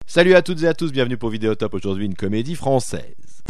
Salut à toutes et à tous, bienvenue pour Vidéotop, aujourd'hui une comédie française.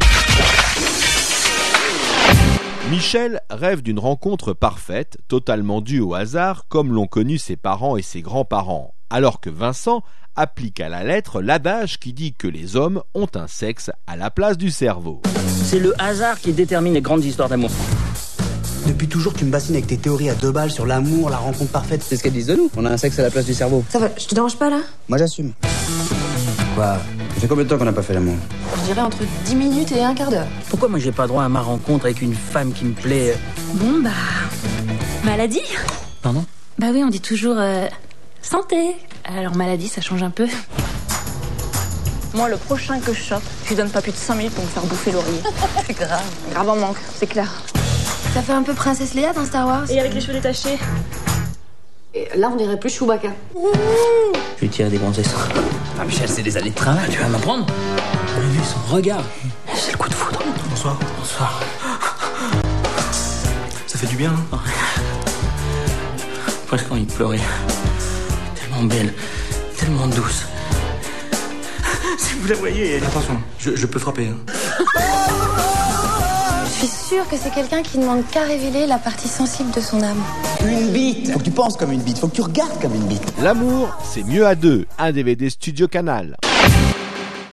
Michel rêve d'une rencontre parfaite, totalement due au hasard, comme l'ont connu ses parents et ses grands-parents, alors que Vincent applique à la lettre l'adage qui dit que les hommes ont un sexe à la place du cerveau. C'est le hasard qui détermine les grandes histoires d'amour. Depuis toujours, tu me bassines avec tes théories à 2 balles sur l'amour, la rencontre parfaite. C'est ce qu'elles disent de nous, on a un sexe à la place du cerveau. Ça va, je te dérange pas là? Moi j'assume. Quoi? Ça fait combien de temps qu'on n'a pas fait l'amour? Je dirais entre 10 minutes et un quart d'heure. Pourquoi moi j'ai pas droit à ma rencontre avec une femme qui me plaît? Bon bah... maladie? Pardon? Bah oui, on dit toujours santé. Alors maladie, ça change un peu. Moi, le prochain que je chope, je lui donne pas plus de 5 minutes pour me faire bouffer l'oreiller. C'est grave. Grave en manque, c'est clair. Ça fait un peu princesse Léa dans Star Wars. Et avec les cheveux détachés. Et là, on dirait plus Chewbacca. Je lui tire des gonzesses. Ah Michel, c'est des années de travail, tu vas m'apprendre? On a vu son regard. C'est le coup de foudre. Bonsoir. Bonsoir. Ça fait du bien, hein? Presque envie de pleurer. Tellement belle, tellement douce. Si vous la voyez, elle... Attention, je peux frapper. Hein. Je suis sûre que c'est quelqu'un qui ne demande qu'à révéler la partie sensible de son âme. Une bite! Faut que tu penses comme une bite, faut que tu regardes comme une bite. L'amour, c'est mieux à deux, un DVD Studio Canal.